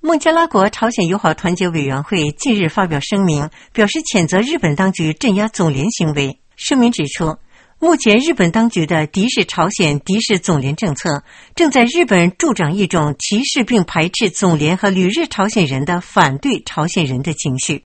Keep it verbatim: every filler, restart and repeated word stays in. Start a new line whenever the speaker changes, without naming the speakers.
孟加拉国朝鲜友好团结委员会近日发表声明，表示谴责日本当局镇压总联行为。声明指出，目前日本当局的敌视朝鲜、敌视总联政策，正在日本助长一种歧视并排斥总联和旅日朝鲜人的反对朝鲜人的情绪。